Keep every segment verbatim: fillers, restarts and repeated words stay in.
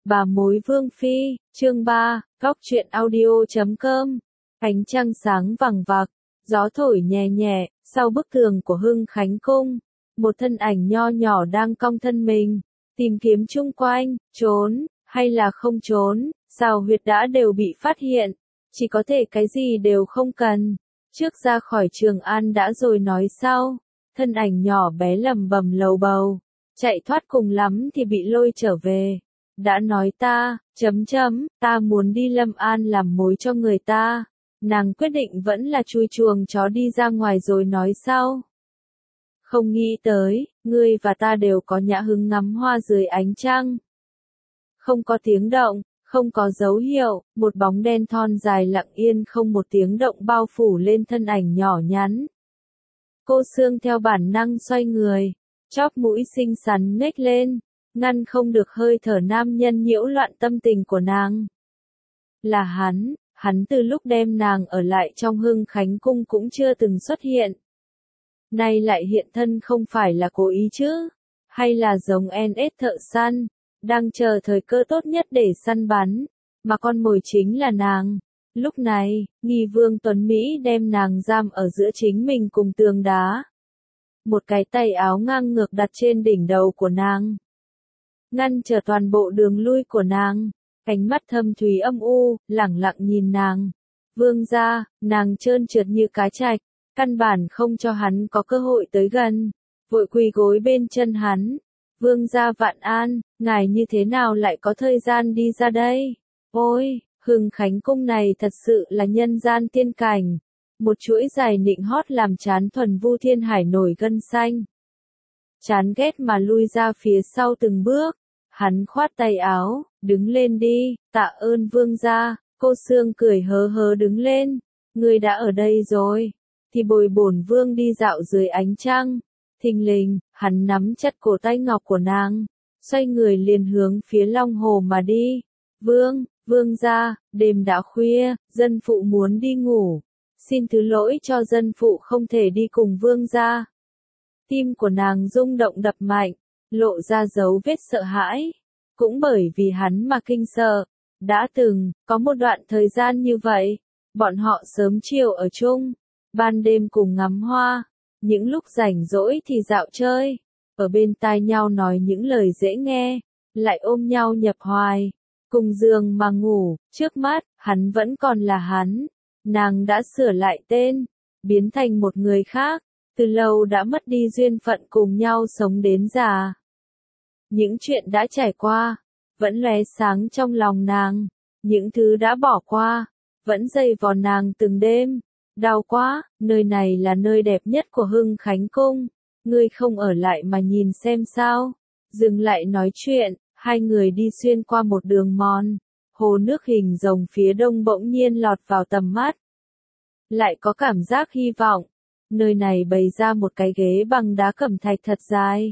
Bà mối Vương Phi, chương ba, góc truyện audio chấm com. Ánh trăng sáng vằng vặc, gió thổi nhẹ nhẹ, sau bức tường của Hưng Khánh Cung, một thân ảnh nho nhỏ đang cong thân mình, tìm kiếm chung quanh, trốn, hay là không trốn, xào huyệt đã đều bị phát hiện, chỉ có thể cái gì đều không cần. Trước ra khỏi Trường An đã rồi nói sau, thân ảnh nhỏ bé lầm bầm lầu bầu, chạy thoát cùng lắm thì bị lôi trở về. Đã nói ta, chấm chấm, ta muốn đi Lâm An làm mối cho người ta. Nàng quyết định vẫn là chui chuồng chó đi ra ngoài rồi nói sau. Không nghĩ tới, ngươi và ta đều có nhã hứng ngắm hoa dưới ánh trăng. Không có tiếng động, không có dấu hiệu, một bóng đen thon dài lặng yên không một tiếng động bao phủ lên thân ảnh nhỏ nhắn. Cô Sương theo bản năng xoay người, chóp mũi xinh xắn nhếch lên, ngăn không được hơi thở nam nhân nhiễu loạn tâm tình của nàng. Là hắn, hắn từ lúc đem nàng ở lại trong Hưng Khánh Cung cũng chưa từng xuất hiện. Nay lại hiện thân không phải là cố ý chứ, hay là giống en ét thợ săn, đang chờ thời cơ tốt nhất để săn bắn, mà con mồi chính là nàng. Lúc này, Nghi Vương Tuấn Mỹ đem nàng giam ở giữa chính mình cùng tường đá. Một cái tay áo ngang ngược đặt trên đỉnh đầu của nàng, ngăn trở toàn bộ đường lui của nàng, ánh mắt thâm thúy âm u, lẳng lặng nhìn nàng. Vương gia, nàng trơn trượt như cá trạch, căn bản không cho hắn có cơ hội tới gần, vội quỳ gối bên chân hắn. Vương gia vạn an, ngài như thế nào lại có thời gian đi ra đây? Ôi, Hưng Khánh Cung này thật sự là nhân gian tiên cảnh, một chuỗi dài nịnh hót làm chán thuần Vu Thiên Hải nổi gân xanh. Chán ghét mà lui ra phía sau từng bước, hắn khoát tay áo, đứng lên đi, tạ ơn vương gia. Cô Sương cười hớ hớ đứng lên, ngươi đã ở đây rồi, thì bồi bổn vương đi dạo dưới ánh trăng. Thình lình, hắn nắm chặt cổ tay ngọc của nàng, xoay người liền hướng phía Long Hồ mà đi. Vương, vương gia, đêm đã khuya, dân phụ muốn đi ngủ, xin thứ lỗi cho dân phụ không thể đi cùng vương gia. Tim của nàng rung động đập mạnh, lộ ra dấu vết sợ hãi, cũng bởi vì hắn mà kinh sợ. Đã từng, có một đoạn thời gian như vậy, bọn họ sớm chiều ở chung, ban đêm cùng ngắm hoa, những lúc rảnh rỗi thì dạo chơi, ở bên tai nhau nói những lời dễ nghe, lại ôm nhau nhập hoài, cùng giường mà ngủ. Trước mắt, hắn vẫn còn là hắn, nàng đã sửa lại tên, biến thành một người khác, từ lâu đã mất đi duyên phận cùng nhau sống đến già. Những chuyện đã trải qua, vẫn lóe sáng trong lòng nàng, những thứ đã bỏ qua, vẫn dày vò nàng từng đêm. Đau quá, nơi này là nơi đẹp nhất của Hưng Khánh Cung, ngươi không ở lại mà nhìn xem sao. Dừng lại nói chuyện, hai người đi xuyên qua một đường mòn, hồ nước hình rồng phía đông bỗng nhiên lọt vào tầm mắt. Lại có cảm giác hy vọng, nơi này bày ra một cái ghế bằng đá cẩm thạch thật dài.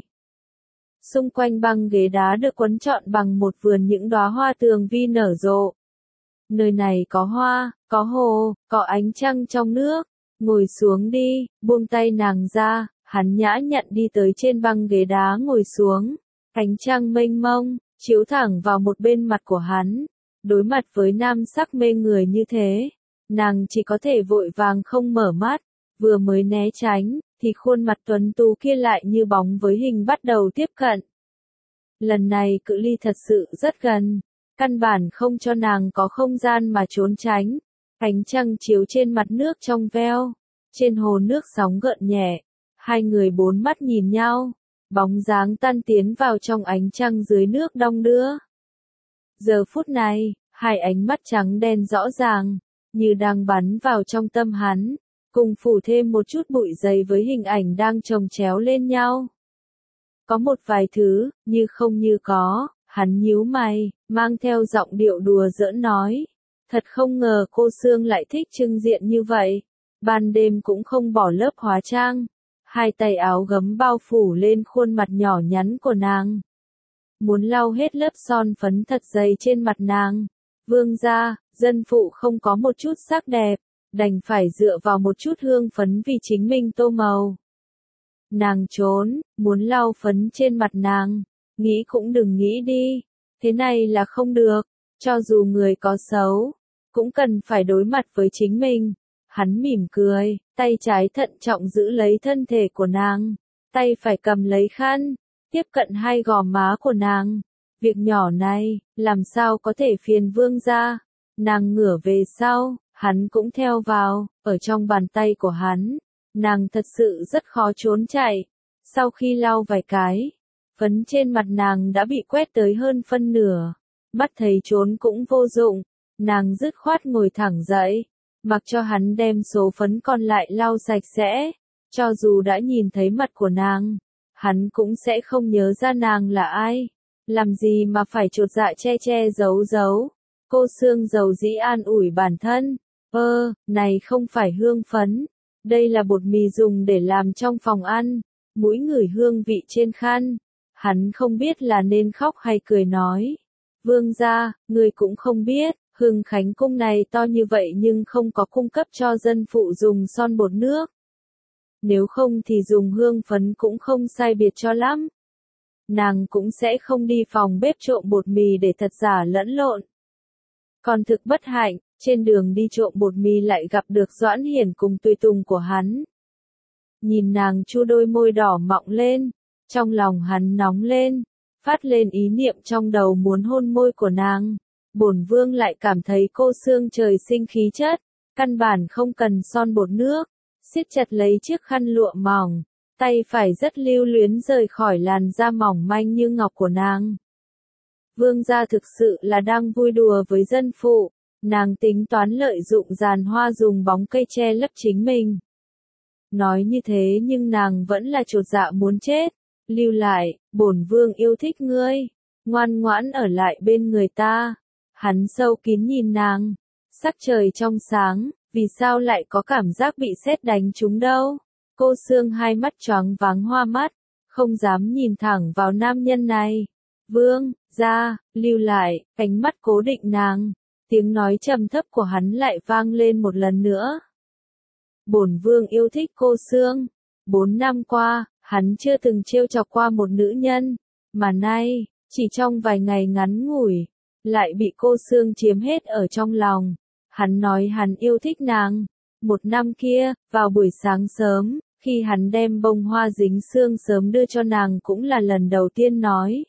Xung quanh băng ghế đá được quấn trọn bằng một vườn những đóa hoa tường vi nở rộ. Nơi này có hoa, có hồ, có ánh trăng trong nước. Ngồi xuống đi, buông tay nàng ra, hắn nhã nhặn đi tới trên băng ghế đá ngồi xuống. Ánh trăng mênh mông, chiếu thẳng vào một bên mặt của hắn. Đối mặt với nam sắc mê người như thế, nàng chỉ có thể vội vàng không mở mắt, vừa mới né tránh, thì khuôn mặt tuấn tú kia lại như bóng với hình bắt đầu tiếp cận. Lần này cự ly thật sự rất gần, căn bản không cho nàng có không gian mà trốn tránh. Ánh trăng chiếu trên mặt nước trong veo, trên hồ nước sóng gợn nhẹ, hai người bốn mắt nhìn nhau, bóng dáng tan tiến vào trong ánh trăng dưới nước đong đưa. Giờ phút này, hai ánh mắt trắng đen rõ ràng, như đang bắn vào trong tâm hắn, cùng phủ thêm một chút bụi dày với hình ảnh đang chồng chéo lên nhau. Có một vài thứ, như không như có, hắn nhíu mày, mang theo giọng điệu đùa giỡn nói. Thật không ngờ cô Sương lại thích trưng diện như vậy, ban đêm cũng không bỏ lớp hóa trang, hai tay áo gấm bao phủ lên khuôn mặt nhỏ nhắn của nàng. Muốn lau hết lớp son phấn thật dày trên mặt nàng. Vương gia, dân phụ không có một chút sắc đẹp, đành phải dựa vào một chút hương phấn vì chính mình tô màu. Nàng trốn, muốn lau phấn trên mặt nàng, nghĩ cũng đừng nghĩ đi. thế này là không được, cho dù người có xấu, cũng cần phải đối mặt với chính mình. Hắn mỉm cười, tay trái thận trọng giữ lấy thân thể của nàng, tay phải cầm lấy khăn, tiếp cận hai gò má của nàng. Việc nhỏ này, làm sao có thể phiền vương gia? Nàng ngửa về sau, hắn cũng theo vào, ở trong bàn tay của hắn. Nàng thật sự rất khó trốn chạy. Sau khi lau vài cái, phấn trên mặt nàng đã bị quét tới hơn phân nửa. Mắt thấy trốn cũng vô dụng, nàng dứt khoát ngồi thẳng dậy, mặc cho hắn đem số phấn còn lại lau sạch sẽ. Cho dù đã nhìn thấy mặt của nàng, hắn cũng sẽ không nhớ ra nàng là ai. Làm gì mà phải chột dạ che che giấu giấu. Cô Sương dầu dĩ an ủi bản thân. Ơ, này không phải hương phấn. Đây là bột mì dùng để làm trong phòng ăn. Mũi ngửi hương vị trên khăn. Hắn không biết là nên khóc hay cười nói. Vương gia, người cũng không biết, Hưng Khánh cung này to như vậy nhưng không có cung cấp cho dân phụ dùng son bột nước. Nếu không thì dùng hương phấn cũng không sai biệt cho lắm. Nàng cũng sẽ không đi phòng bếp trộm bột mì để thật giả lẫn lộn. Còn thực bất hạnh, trên đường đi trộm bột mì lại gặp được Doãn Hiển cùng tùy tùng của hắn. Nhìn nàng chu đôi môi đỏ mọng lên, trong lòng hắn nóng lên, phát lên ý niệm trong đầu muốn hôn môi của nàng. Bổn vương lại cảm thấy cô Sương trời sinh khí chất, căn bản không cần son bột nước, siết chặt lấy chiếc khăn lụa mỏng, tay phải rất lưu luyến rời khỏi làn da mỏng manh như ngọc của nàng. Vương gia thực sự là đang vui đùa với dân phụ, nàng tính toán lợi dụng giàn hoa dùng bóng cây che lấp chính mình. Nói như thế nhưng nàng vẫn là chột dạ muốn chết. Lưu lại, bổn vương yêu thích ngươi, ngoan ngoãn ở lại bên người ta. Hắn sâu kín nhìn nàng, sắc trời trong sáng, vì sao lại có cảm giác bị sét đánh trúng đâu. Cô Sương hai mắt choáng váng hoa mắt, không dám nhìn thẳng vào nam nhân này. Vương, gia, lưu lại, ánh mắt cố định nàng, tiếng nói trầm thấp của hắn lại vang lên một lần nữa. Bổn vương yêu thích cô Sương, bốn năm qua, hắn chưa từng trêu chọc qua một nữ nhân, mà nay, chỉ trong vài ngày ngắn ngủi, lại bị cô Sương chiếm hết ở trong lòng. Hắn nói hắn yêu thích nàng. Một năm kia, vào buổi sáng sớm, khi hắn đem bông hoa dính sương sớm đưa cho nàng cũng là lần đầu tiên nói.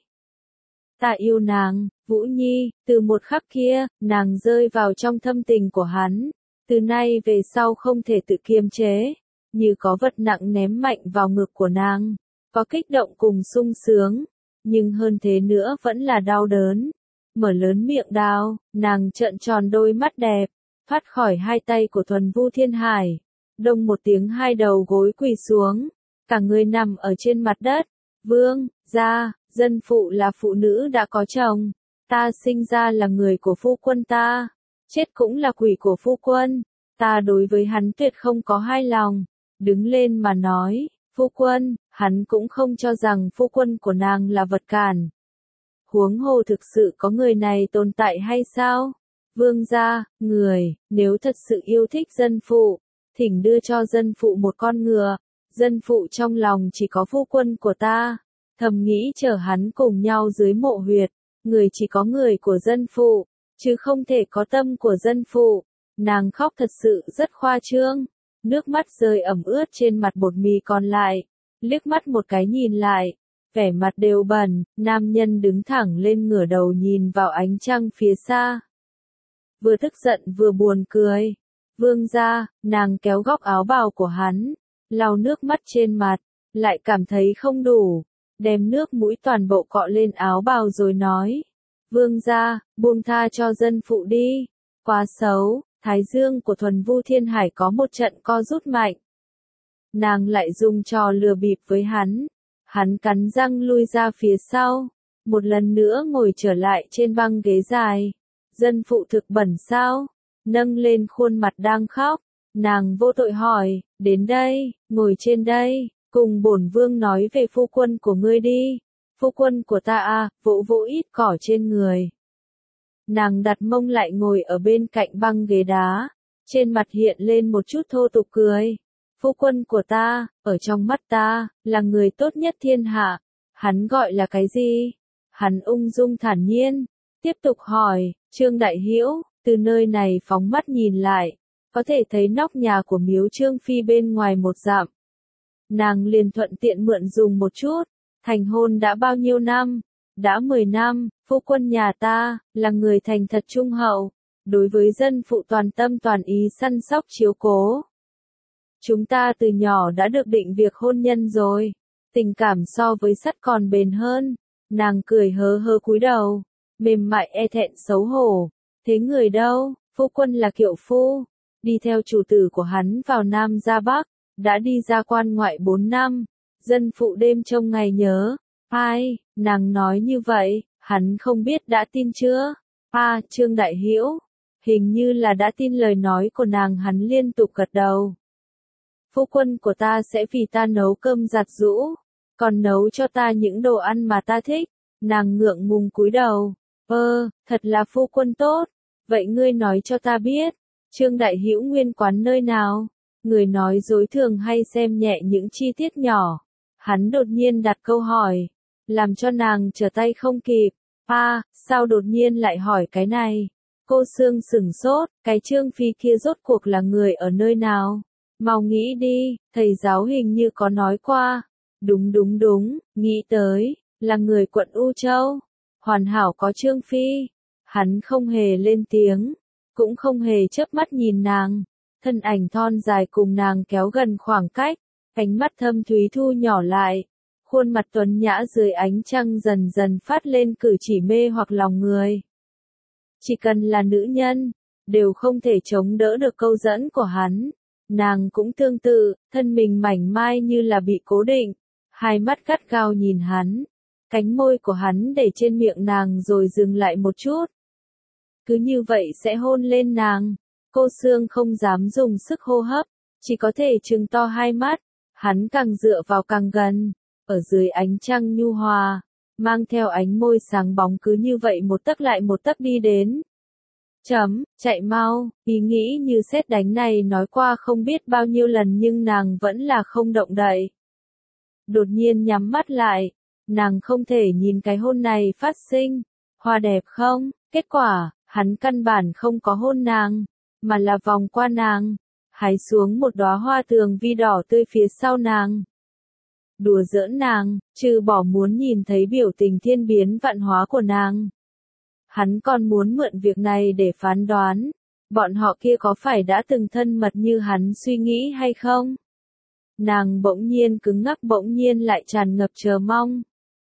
Ta yêu nàng, Vũ Nhi, từ một khắc kia, nàng rơi vào trong thâm tình của hắn. Từ nay về sau không thể tự kiềm chế, như có vật nặng ném mạnh vào ngực của nàng. Có kích động cùng sung sướng, nhưng hơn thế nữa vẫn là đau đớn. Mở lớn miệng đào, nàng trợn tròn đôi mắt đẹp, thoát khỏi hai tay của Thuần Vu Thiên Hải. Đông một tiếng hai đầu gối quỳ xuống, cả người nằm ở trên mặt đất. Vương, gia, dân phụ là phụ nữ đã có chồng, ta sinh ra là người của phu quân ta, chết cũng là quỷ của phu quân, ta đối với hắn tuyệt không có hai lòng. Đứng lên mà nói, phu quân, hắn cũng không cho rằng phu quân của nàng là vật cản. Huống hồ thực sự có người này tồn tại hay sao? Vương gia, người, nếu thật sự yêu thích dân phụ, thỉnh đưa cho dân phụ một con ngựa. Dân phụ trong lòng chỉ có phu quân của ta, thầm nghĩ chở hắn cùng nhau dưới mộ huyệt. Người chỉ có người của dân phụ, chứ không thể có tâm của dân phụ. Nàng khóc thật sự rất khoa trương, nước mắt rơi ẩm ướt trên mặt bột mì còn lại, liếc mắt một cái nhìn lại, vẻ mặt đều bẩn. Nam nhân đứng thẳng lên ngửa đầu nhìn vào ánh trăng phía xa, vừa tức giận vừa buồn cười. Vương gia, nàng kéo góc áo bào của hắn, lau nước mắt trên mặt, lại cảm thấy không đủ, đem nước mũi toàn bộ cọ lên áo bào rồi nói. Vương gia, buông tha cho dân phụ đi, quá xấu. Thái dương của Thuần Vu Thiên Hải có một trận co rút mạnh. Nàng lại dùng trò lừa bịp với hắn. Hắn cắn răng lui ra phía sau, một lần nữa ngồi trở lại trên băng ghế dài. Dân phụ thực bẩn sao? Nâng lên khuôn mặt đang khóc, nàng vô tội hỏi, đến đây, ngồi trên đây, cùng bổn vương nói về phu quân của ngươi đi. Phu quân của ta à, vỗ vỗ ít cỏ trên người. Nàng đặt mông lại ngồi ở bên cạnh băng ghế đá, trên mặt hiện lên một chút thô tục cười. Phu quân của ta, ở trong mắt ta, là người tốt nhất thiên hạ. Hắn gọi là cái gì? Hắn ung dung thản nhiên, tiếp tục hỏi, Trương Đại Hữu, từ nơi này phóng mắt nhìn lại, có thể thấy nóc nhà của miếu Trương Phi bên ngoài một dặm. Nàng liền thuận tiện mượn dùng một chút, thành hôn đã bao nhiêu năm? Đã mười năm, phu quân nhà ta, là người thành thật trung hậu, đối với dân phụ toàn tâm toàn ý săn sóc chiếu cố. Chúng ta từ nhỏ đã được định việc hôn nhân rồi, tình cảm so với sắt còn bền hơn. Nàng cười hớ hớ cúi đầu, mềm mại e thẹn xấu hổ. Thế người đâu? Phu quân là kiệu phu, đi theo chủ tử của hắn vào Nam ra Bắc, đã đi ra quan ngoại bốn năm, dân phụ đêm trông ngày nhớ. Ai, nàng nói như vậy, hắn không biết đã tin chưa? À, Trương Đại Hữu, hình như là đã tin lời nói của nàng. Hắn liên tục gật đầu. Phu quân của ta sẽ vì ta nấu cơm giặt giũ, còn nấu cho ta những đồ ăn mà ta thích. Nàng ngượng ngùng cúi đầu. Ơ, thật là phu quân tốt. Vậy ngươi nói cho ta biết, Trương Đại Hữu nguyên quán nơi nào? Người nói dối thường hay xem nhẹ những chi tiết nhỏ. Hắn đột nhiên đặt câu hỏi, làm cho nàng trở tay không kịp. À, sao đột nhiên lại hỏi cái này? Cô Sương sửng sốt, cái Trương Phi kia rốt cuộc là người ở nơi nào? Mau nghĩ đi, thầy giáo hình như có nói qua. Đúng đúng đúng, nghĩ tới, là người quận U Châu. Hoàn hảo có Trương Phi. Hắn không hề lên tiếng, cũng không hề chớp mắt nhìn nàng. Thân ảnh thon dài cùng nàng kéo gần khoảng cách, ánh mắt thâm thúy thu nhỏ lại. Khuôn mặt tuấn nhã dưới ánh trăng dần dần phát lên cử chỉ mê hoặc lòng người. Chỉ cần là nữ nhân, đều không thể chống đỡ được câu dẫn của hắn. Nàng cũng tương tự, thân mình mảnh mai như là bị cố định, hai mắt gắt gao nhìn hắn. Cánh môi của hắn để trên miệng nàng rồi dừng lại một chút. Cứ như vậy sẽ hôn lên nàng. Cô Sương không dám dùng sức hô hấp, chỉ có thể trừng to hai mắt. Hắn càng dựa vào càng gần, ở dưới ánh trăng nhu hòa, mang theo ánh môi sáng bóng cứ như vậy một tấc lại một tấc đi đến. Chấm, chạy mau, ý nghĩ như sét đánh này nói qua không biết bao nhiêu lần nhưng nàng vẫn là không động đậy. Đột nhiên nhắm mắt lại, nàng không thể nhìn cái hôn này phát sinh. Hoa đẹp không? Kết quả, hắn căn bản không có hôn nàng, mà là vòng qua nàng, hái xuống một đóa hoa tường vi đỏ tươi phía sau nàng. Đùa giỡn nàng, trừ bỏ muốn nhìn thấy biểu tình thiên biến vạn hóa của nàng. Hắn còn muốn mượn việc này để phán đoán, bọn họ kia có phải đã từng thân mật như hắn suy nghĩ hay không? Nàng bỗng nhiên cứng ngắc bỗng nhiên lại tràn ngập chờ mong.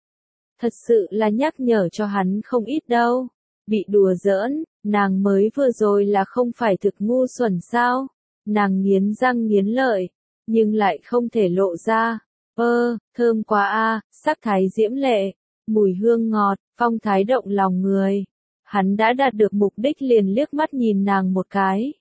Thật sự là nhắc nhở cho hắn không ít đâu. Bị đùa giỡn, nàng mới vừa rồi là không phải thực ngu xuẩn sao? Nàng nghiến răng nghiến lợi, nhưng lại không thể lộ ra. Ơ, thơm quá a, sắc thái diễm lệ, mùi hương ngọt, phong thái động lòng người. Hắn đã đạt được mục đích liền liếc mắt nhìn nàng một cái.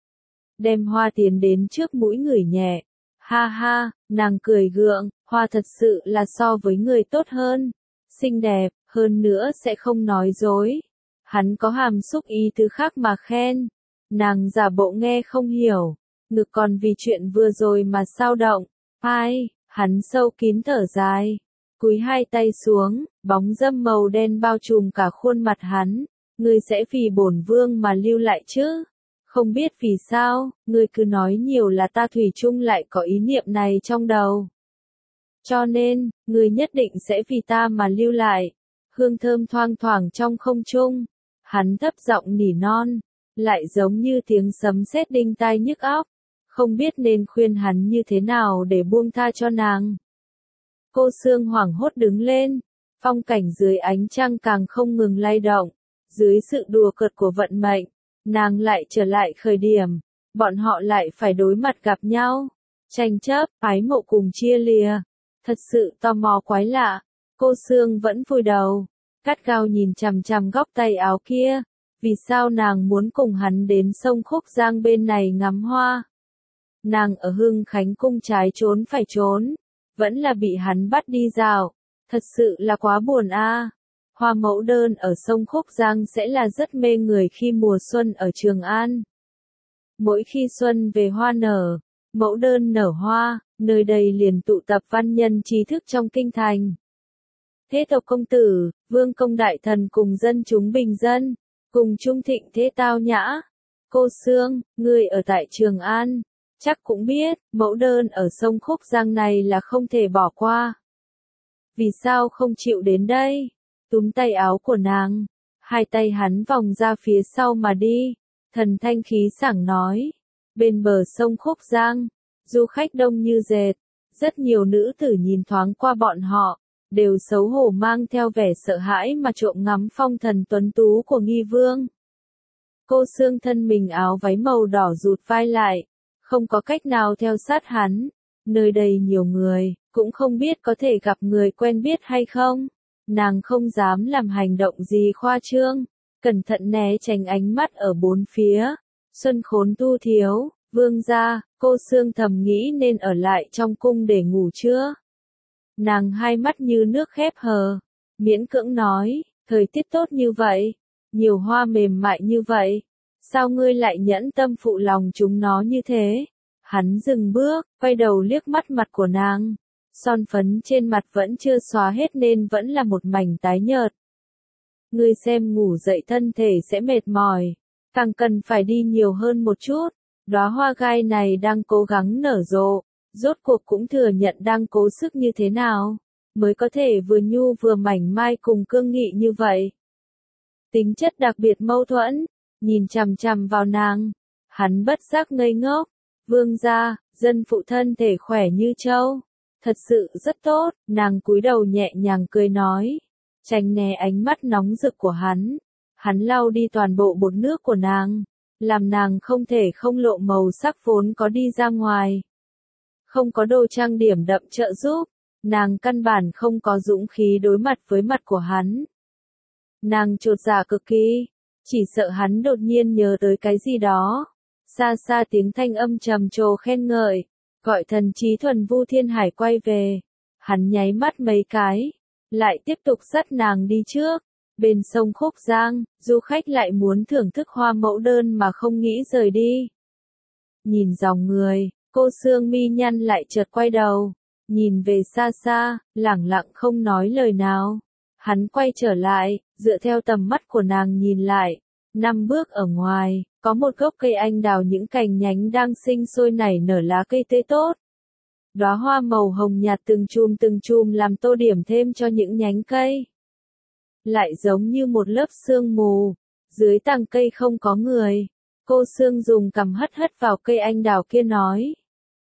Đem hoa tiến đến trước mũi ngửi nhẹ. Ha ha, nàng cười gượng, hoa thật sự là so với người tốt hơn. Xinh đẹp, hơn nữa sẽ không nói dối. Hắn có hàm xúc ý tứ khác mà khen. Nàng giả bộ nghe không hiểu. Ngực còn vì chuyện vừa rồi mà sao động. Ai, hắn sâu kín thở dài. Cúi hai tay xuống, bóng dâm màu đen bao trùm cả khuôn mặt hắn. Ngươi sẽ vì bổn vương mà lưu lại chứ? Không biết vì sao, ngươi cứ nói nhiều là ta thủy chung lại có ý niệm này trong đầu. Cho nên, ngươi nhất định sẽ vì ta mà lưu lại. Hương thơm thoang thoảng trong không trung. Hắn thấp giọng nỉ non, lại giống như tiếng sấm sét đinh tai nhức óc. Không biết nên khuyên hắn như thế nào để buông tha cho nàng. Cô Sương hoảng hốt đứng lên, phong cảnh dưới ánh trăng càng không ngừng lay động. Dưới sự đùa cợt của vận mệnh, nàng lại trở lại khởi điểm. Bọn họ lại phải đối mặt gặp nhau. Tranh chấp, ái mộ cùng chia lìa. Thật sự tò mò quái lạ. Cô Sương vẫn vùi đầu, gắt gao nhìn chằm chằm góc tay áo kia. Vì sao nàng muốn cùng hắn đến sông Khúc Giang bên này ngắm hoa? Nàng ở Hưng Khánh cung trái trốn phải trốn, vẫn là bị hắn bắt đi dạo. Thật sự là quá buồn a. Hoa mẫu đơn ở sông Khúc Giang sẽ là rất mê người khi mùa xuân ở Trường An. Mỗi khi xuân về hoa nở, mẫu đơn nở hoa, nơi đây liền tụ tập văn nhân trí thức trong kinh thành. thế tộc công tử, vương công đại thần cùng dân chúng bình dân, cùng trung thịnh thế tao nhã. Cô Sương, người ở tại Trường An, chắc cũng biết, mẫu đơn ở sông Khúc Giang này là không thể bỏ qua. Vì sao không chịu đến đây? Túm tay áo của nàng, hai tay hắn vòng ra phía sau mà đi, thần thanh khí sảng nói. Bên bờ sông Khúc Giang, du khách đông như dệt, rất nhiều nữ tử nhìn thoáng qua bọn họ, đều xấu hổ mang theo vẻ sợ hãi mà trộm ngắm phong thần tuấn tú của nghi vương. Cô Sương thân mình áo váy màu đỏ rụt vai lại, không có cách nào theo sát hắn, nơi đây nhiều người, cũng không biết có thể gặp người quen biết hay không. Nàng không dám làm hành động gì khoa trương, cẩn thận né tránh ánh mắt ở bốn phía. Xuân khốn tu thiếu, vương gia, cô Sương thầm nghĩ nên ở lại trong cung để ngủ chưa? Nàng hai mắt như nước khép hờ, miễn cưỡng nói, thời tiết tốt như vậy, nhiều hoa mềm mại như vậy, sao ngươi lại nhẫn tâm phụ lòng chúng nó như thế? Hắn dừng bước, quay đầu liếc mắt mặt của nàng, son phấn trên mặt vẫn chưa xóa hết nên vẫn là một mảnh tái nhợt. Ngươi xem ngủ dậy thân thể sẽ mệt mỏi, càng cần phải đi nhiều hơn một chút. Đóa hoa gai này đang cố gắng nở rộ, rốt cuộc cũng thừa nhận đang cố sức như thế nào, mới có thể vừa nhu vừa mảnh mai cùng cương nghị như vậy. Tính chất đặc biệt mâu thuẫn, nhìn chằm chằm vào nàng, hắn bất giác ngây ngốc. Vương gia, dân phụ thân thể khỏe như trâu, thật sự rất tốt. Nàng cúi đầu nhẹ nhàng cười nói, tránh né ánh mắt nóng rực của hắn. Hắn lau đi toàn bộ bột nước của nàng, làm nàng không thể không lộ màu sắc vốn có đi ra ngoài. Không có đồ trang điểm đậm trợ giúp, nàng căn bản không có dũng khí đối mặt với mặt của hắn. Nàng chột dạ cực kỳ, chỉ sợ hắn đột nhiên nhớ tới cái gì đó. Xa xa tiếng thanh âm trầm trồ khen ngợi, gọi thần trí thuần Vu Thiên Hải quay về. Hắn nháy mắt mấy cái, lại tiếp tục dắt nàng đi trước. Bên sông Khúc Giang, du khách lại muốn thưởng thức hoa mẫu đơn mà không nghĩ rời đi. Nhìn dòng người, cô Sương mi nhăn lại chợt quay đầu, nhìn về xa xa, lẳng lặng không nói lời nào. Hắn quay trở lại, dựa theo tầm mắt của nàng nhìn lại, năm bước ở ngoài, có một gốc cây anh đào những cành nhánh đang sinh sôi nảy nở lá cây tươi tốt. Đóa hoa màu hồng nhạt từng chùm từng chùm làm tô điểm thêm cho những nhánh cây. Lại giống như một lớp sương mù, dưới tàng cây không có người. Cô Sương dùng cằm hất hất vào cây anh đào kia nói.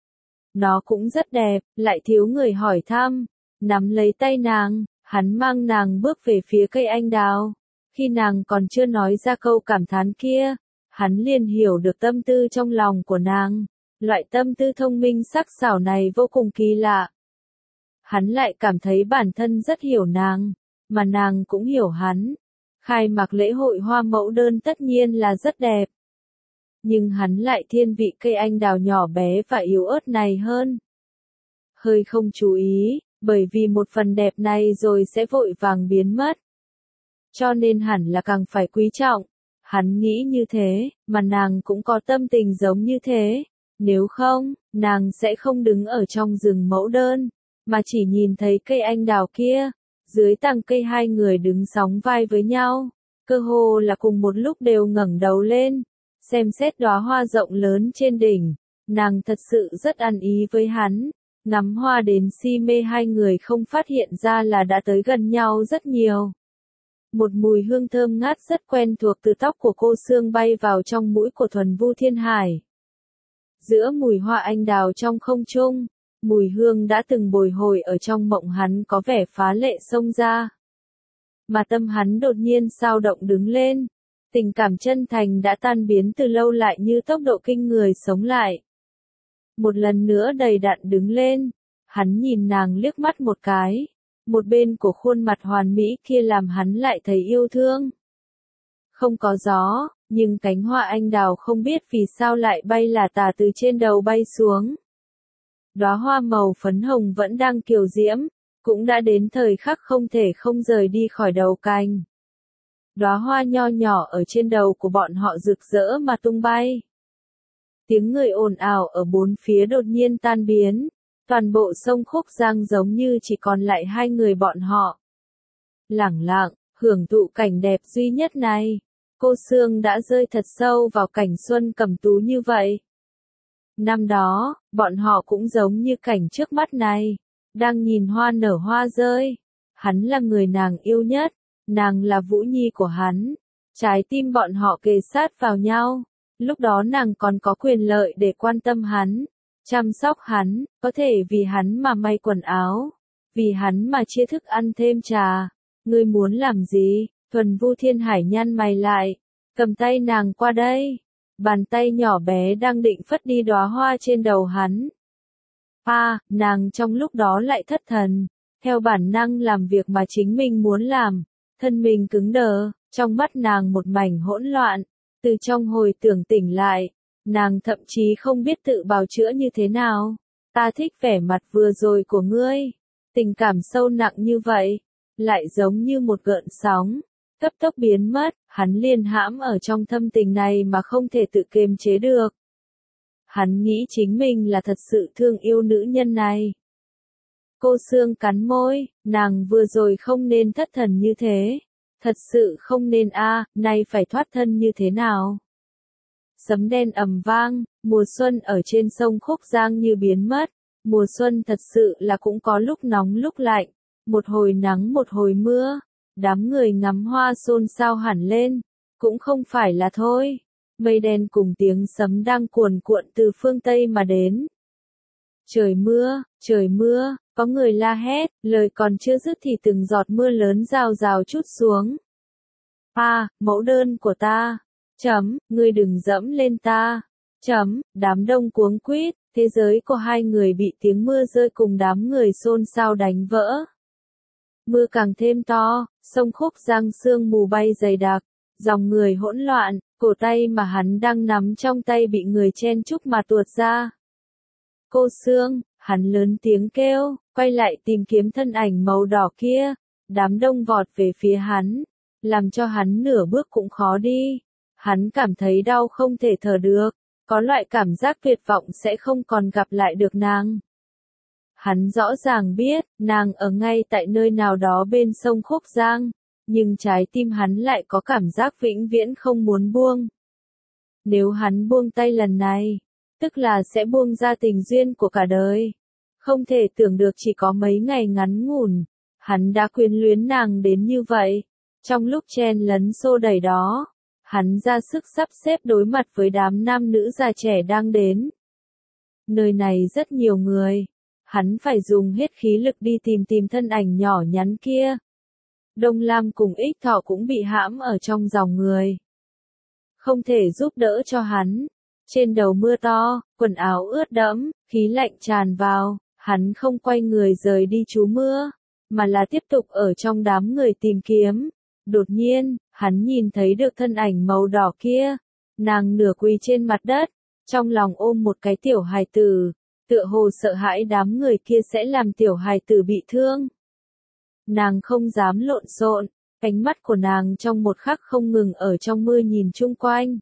Nó cũng rất đẹp, lại thiếu người hỏi thăm. Nắm lấy tay nàng, hắn mang nàng bước về phía cây anh đào. Khi nàng còn chưa nói ra câu cảm thán kia, hắn liền hiểu được tâm tư trong lòng của nàng. Loại tâm tư thông minh sắc sảo này vô cùng kỳ lạ. Hắn lại cảm thấy bản thân rất hiểu nàng, mà nàng cũng hiểu hắn. Khai mạc lễ hội hoa mẫu đơn tất nhiên là rất đẹp. Nhưng hắn lại thiên vị cây anh đào nhỏ bé và yếu ớt này hơn. Hơi không chú ý, bởi vì một phần đẹp này rồi sẽ vội vàng biến mất. Cho nên hẳn là càng phải quý trọng. Hắn nghĩ như thế, mà nàng cũng có tâm tình giống như thế. Nếu không, nàng sẽ không đứng ở trong rừng mẫu đơn, mà chỉ nhìn thấy cây anh đào kia. Dưới tàng cây hai người đứng sóng vai với nhau, cơ hồ là cùng một lúc đều ngẩng đầu lên, xem xét đóa hoa rộng lớn trên đỉnh. Nàng thật sự rất ăn ý với hắn, ngắm hoa đến si mê, hai người không phát hiện ra là đã tới gần nhau rất nhiều. Một mùi hương thơm ngát rất quen thuộc từ tóc của cô Sương bay vào trong mũi của thuần Vu Thiên Hải. Giữa mùi hoa anh đào trong không trung, mùi hương đã từng bồi hồi ở trong mộng hắn có vẻ phá lệ xông ra. Mà tâm hắn đột nhiên xao động đứng lên, tình cảm chân thành đã tan biến từ lâu lại như tốc độ kinh người sống lại. Một lần nữa đầy đặn đứng lên, hắn nhìn nàng liếc mắt một cái, một bên của khuôn mặt hoàn mỹ kia làm hắn lại thấy yêu thương. Không có gió, nhưng cánh hoa anh đào không biết vì sao lại bay lả tả từ trên đầu bay xuống. Đóa hoa màu phấn hồng vẫn đang kiều diễm, cũng đã đến thời khắc không thể không rời đi khỏi đầu cành. Đóa hoa nho nhỏ ở trên đầu của bọn họ rực rỡ mà tung bay. Tiếng người ồn ào ở bốn phía đột nhiên tan biến, toàn bộ sông Khúc Giang giống như chỉ còn lại hai người bọn họ. lẳng lặng, hưởng thụ cảnh đẹp duy nhất này. Cô Sương đã rơi thật sâu vào cảnh xuân cầm tú như vậy. Năm đó, bọn họ cũng giống như cảnh trước mắt này, đang nhìn hoa nở hoa rơi. Hắn là người nàng yêu nhất, nàng là Vũ Nhi của hắn. Trái tim bọn họ kề sát vào nhau. Lúc đó nàng còn có quyền lợi để quan tâm hắn, chăm sóc hắn, có thể vì hắn mà may quần áo, vì hắn mà chia thức ăn thêm trà. Ngươi muốn làm gì? Thuần Vu Thiên Hải nhăn mày lại, cầm tay nàng qua đây. Bàn tay nhỏ bé đang định phất đi đóa hoa trên đầu hắn. À, nàng trong lúc đó lại thất thần, theo bản năng làm việc mà chính mình muốn làm, thân mình cứng đờ, trong mắt nàng một mảnh hỗn loạn. Từ trong hồi tưởng tỉnh lại, nàng thậm chí không biết tự bào chữa như thế nào. Ta thích vẻ mặt vừa rồi của ngươi, tình cảm sâu nặng như vậy, lại giống như một gợn sóng, cấp tốc biến mất. Hắn liền hãm ở trong thâm tình này mà không thể tự kiềm chế được. Hắn nghĩ chính mình là thật sự thương yêu nữ nhân này. Cô Sương cắn môi, nàng vừa rồi không nên thất thần như thế. Thật sự không nên a, à, nay phải thoát thân như thế nào? Sấm đen ầm vang, mùa xuân ở trên sông Khúc Giang như biến mất. Mùa xuân thật sự là cũng có lúc nóng lúc lạnh, một hồi nắng một hồi mưa. Đám người ngắm hoa xôn xao hẳn lên, cũng không phải là thôi. Mây đen cùng tiếng sấm đang cuồn cuộn từ phương Tây mà đến. Trời mưa, trời mưa, có người la hét, lời còn chưa dứt thì từng giọt mưa lớn rào rào trút xuống. À, mẫu đơn của ta, chấm, ngươi đừng dẫm lên ta, chấm, đám đông cuống quýt, thế giới của hai người bị tiếng mưa rơi cùng đám người xôn xao đánh vỡ. Mưa càng thêm to, sông Khúc Giang sương mù bay dày đặc, dòng người hỗn loạn, cổ tay mà hắn đang nắm trong tay bị người chen chúc mà tuột ra. Cô Sương, hắn lớn tiếng kêu, quay lại tìm kiếm thân ảnh màu đỏ kia, đám đông vọt về phía hắn, làm cho hắn nửa bước cũng khó đi. Hắn cảm thấy đau không thể thở được, có loại cảm giác tuyệt vọng sẽ không còn gặp lại được nàng. Hắn rõ ràng biết, nàng ở ngay tại nơi nào đó bên sông Khúc Giang, nhưng trái tim hắn lại có cảm giác vĩnh viễn không muốn buông. Nếu hắn buông tay lần này, tức là sẽ buông ra tình duyên của cả đời. Không thể tưởng được chỉ có mấy ngày ngắn ngủn, hắn đã quyến luyến nàng đến như vậy. Trong lúc chen lấn xô đẩy đó, hắn ra sức sắp xếp đối mặt với đám nam nữ già trẻ đang đến. Nơi này rất nhiều người. Hắn phải dùng hết khí lực đi tìm tìm thân ảnh nhỏ nhắn kia. Đông Lam cùng Ích Thọ cũng bị hãm ở trong dòng người. Không thể giúp đỡ cho hắn. Trên đầu mưa to, quần áo ướt đẫm, khí lạnh tràn vào, hắn không quay người rời đi trú mưa, mà là tiếp tục ở trong đám người tìm kiếm. Đột nhiên, hắn nhìn thấy được thân ảnh màu đỏ kia. Nàng nửa quỳ trên mặt đất, trong lòng ôm một cái tiểu hài tử. Tựa hồ sợ hãi đám người kia sẽ làm tiểu hài tử bị thương. Nàng không dám lộn xộn, ánh mắt của nàng trong một khắc không ngừng ở trong mưa nhìn chung quanh.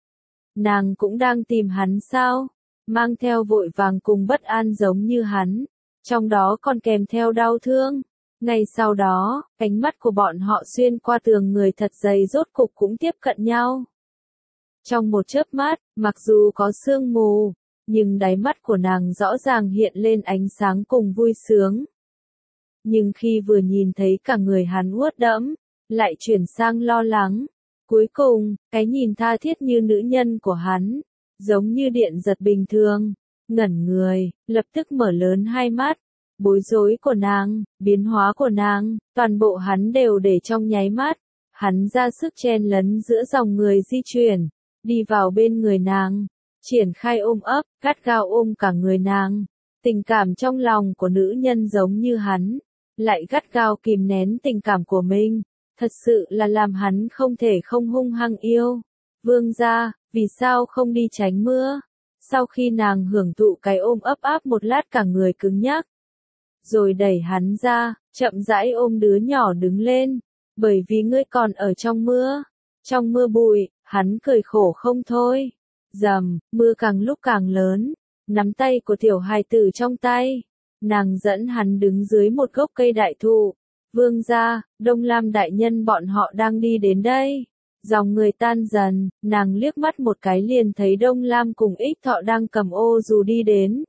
Nàng cũng đang tìm hắn sao? Mang theo vội vàng cùng bất an giống như hắn, trong đó còn kèm theo đau thương. Ngay sau đó, ánh mắt của bọn họ xuyên qua tường người thật dày rốt cục cũng tiếp cận nhau. Trong một chớp mắt, mặc dù có sương mù, nhưng đáy mắt của nàng rõ ràng hiện lên ánh sáng cùng vui sướng. Nhưng khi vừa nhìn thấy cả người hắn uất đẫm, lại chuyển sang lo lắng. Cuối cùng, cái nhìn tha thiết như nữ nhân của hắn, giống như điện giật bình thường, ngẩn người, lập tức mở lớn hai mắt. Bối rối của nàng, biến hóa của nàng, toàn bộ hắn đều để trong nháy mắt. Hắn ra sức chen lấn giữa dòng người di chuyển, đi vào bên người nàng. Triển khai ôm ấp, gắt gao ôm cả người nàng. Tình cảm trong lòng của nữ nhân giống như hắn, lại gắt gao kìm nén tình cảm của mình. Thật sự là làm hắn không thể không hung hăng yêu. Vương gia, vì sao không đi tránh mưa? Sau khi nàng hưởng thụ cái ôm ấp áp một lát cả người cứng nhắc, rồi đẩy hắn ra, chậm rãi ôm đứa nhỏ đứng lên. Bởi vì ngươi còn ở trong mưa. Trong mưa bụi, hắn cười khổ không thôi. Rầm, mưa càng lúc càng lớn, nắm tay của tiểu hài tử trong tay, nàng dẫn hắn đứng dưới một gốc cây đại thụ, Vương gia, Đông Lam đại nhân bọn họ đang đi đến đây. Dòng người tan dần, nàng liếc mắt một cái liền thấy Đông Lam cùng Ích Thọ đang cầm ô dù đi đến.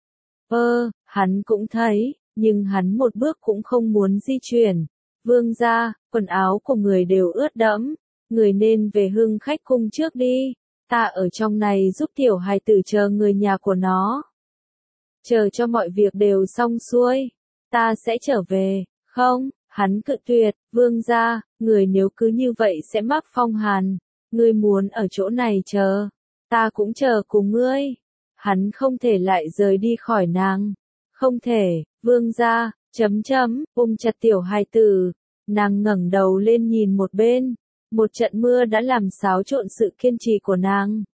Ơ, hắn cũng thấy, nhưng hắn một bước cũng không muốn di chuyển. Vương gia, quần áo của người đều ướt đẫm, người nên về Hưng Khách cung trước đi. Ta ở trong này giúp tiểu hài tử chờ người nhà của nó. Chờ cho mọi việc đều xong xuôi, ta sẽ trở về. Không, hắn cự tuyệt, vương gia, người nếu cứ như vậy sẽ mắc phong hàn. Ngươi muốn ở chỗ này chờ, ta cũng chờ cùng ngươi. Hắn không thể lại rời đi khỏi nàng. Không thể, vương gia, chấm chấm, ôm chặt tiểu hài tử. Nàng ngẩng đầu lên nhìn một bên. Một trận mưa đã làm xáo trộn sự kiên trì của nàng.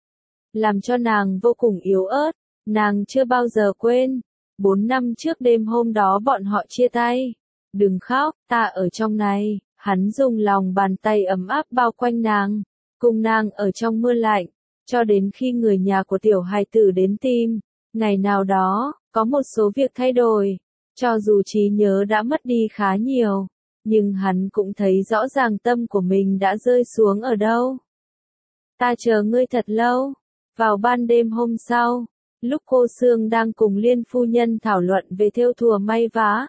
Làm cho nàng vô cùng yếu ớt. Nàng chưa bao giờ quên. Bốn năm trước đêm hôm đó bọn họ chia tay. Đừng khóc, ta ở trong này. Hắn dùng lòng bàn tay ấm áp bao quanh nàng. Cùng nàng ở trong mưa lạnh. Cho đến khi người nhà của tiểu hài tử đến tìm. Ngày nào đó, có một số việc thay đổi. Cho dù trí nhớ đã mất đi khá nhiều. Nhưng hắn cũng thấy rõ ràng tâm của mình đã rơi xuống ở đâu. Ta chờ ngươi thật lâu. Vào ban đêm hôm sau, lúc cô Sương đang cùng Liên phu nhân thảo luận về thêu thùa may vá.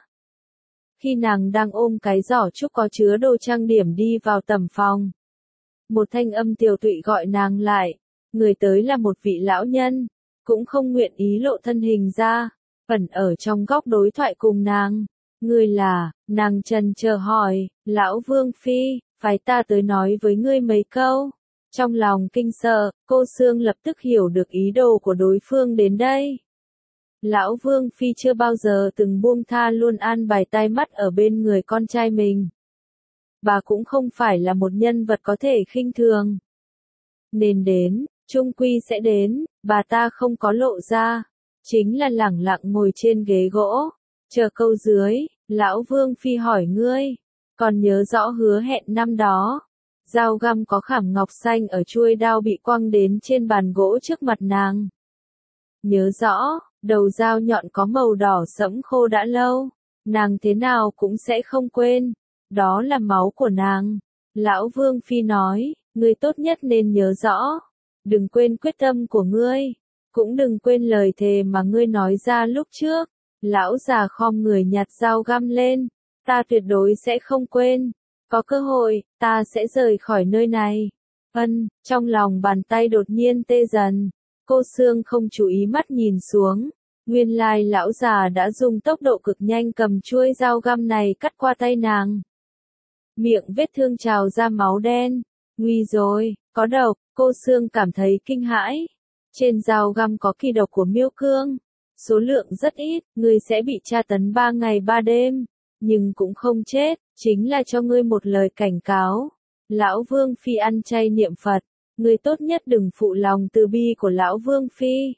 Khi nàng đang ôm cái giỏ trúc có chứa đồ trang điểm đi vào tầm phòng. Một thanh âm tiều tụy gọi nàng lại. Người tới là một vị lão nhân, cũng không nguyện ý lộ thân hình ra, ẩn ở trong góc đối thoại cùng nàng. Ngươi là, nàng trần chờ hỏi, lão Vương Phi, phải ta tới nói với ngươi mấy câu. Trong lòng kinh sợ, cô Sương lập tức hiểu được ý đồ của đối phương đến đây. Lão Vương Phi chưa bao giờ từng buông tha luôn an bài tai mắt ở bên người con trai mình. Bà cũng không phải là một nhân vật có thể khinh thường. Nên đến, chung quy sẽ đến, bà ta không có lộ ra. Chính là lẳng lặng ngồi trên ghế gỗ. Chờ câu dưới, lão Vương Phi hỏi ngươi, còn nhớ rõ hứa hẹn năm đó. Dao găm có khảm ngọc xanh ở chuôi đao bị quăng đến trên bàn gỗ trước mặt nàng. Nhớ rõ, đầu dao nhọn có màu đỏ sẫm khô đã lâu, nàng thế nào cũng sẽ không quên, đó là máu của nàng. Lão Vương Phi nói, ngươi tốt nhất nên nhớ rõ, đừng quên quyết tâm của ngươi, cũng đừng quên lời thề mà ngươi nói ra lúc trước. Lão già khom người nhặt dao găm lên, ta tuyệt đối sẽ không quên, có cơ hội, ta sẽ rời khỏi nơi này. Ân, trong lòng bàn tay đột nhiên tê dần, cô Sương không chú ý mắt nhìn xuống, nguyên lai lão già đã dùng tốc độ cực nhanh cầm chuôi dao găm này cắt qua tay nàng. Miệng vết thương trào ra máu đen, nguy rồi, có độc, cô Sương cảm thấy kinh hãi. Trên dao găm có kỳ độc của miêu cương. Số lượng rất ít, ngươi sẽ bị tra tấn ba ngày ba đêm, nhưng cũng không chết, chính là cho ngươi một lời cảnh cáo. Lão Vương Phi ăn chay niệm Phật, ngươi tốt nhất đừng phụ lòng từ bi của Lão Vương Phi.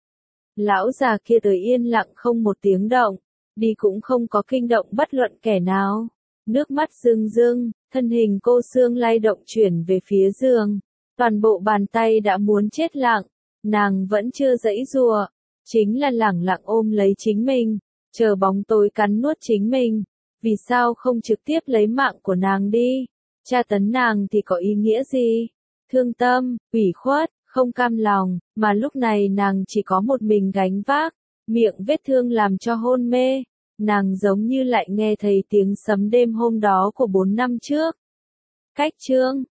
Lão già kia tới yên lặng không một tiếng động, đi cũng không có kinh động bất luận kẻ nào. Nước mắt rưng rưng, thân hình cô Sương lay động chuyển về phía giường, toàn bộ bàn tay đã muốn chết lặng, nàng vẫn chưa giãy giụa. Chính là lẳng lặng ôm lấy chính mình, chờ bóng tối cắn nuốt chính mình. Vì sao không trực tiếp lấy mạng của nàng đi? Tra tấn nàng thì có ý nghĩa gì? Thương tâm, ủy khuất, không cam lòng, mà lúc này nàng chỉ có một mình gánh vác. Miệng vết thương làm cho hôn mê. Nàng giống như lại nghe thấy tiếng sấm đêm hôm đó của bốn năm trước. Cách chương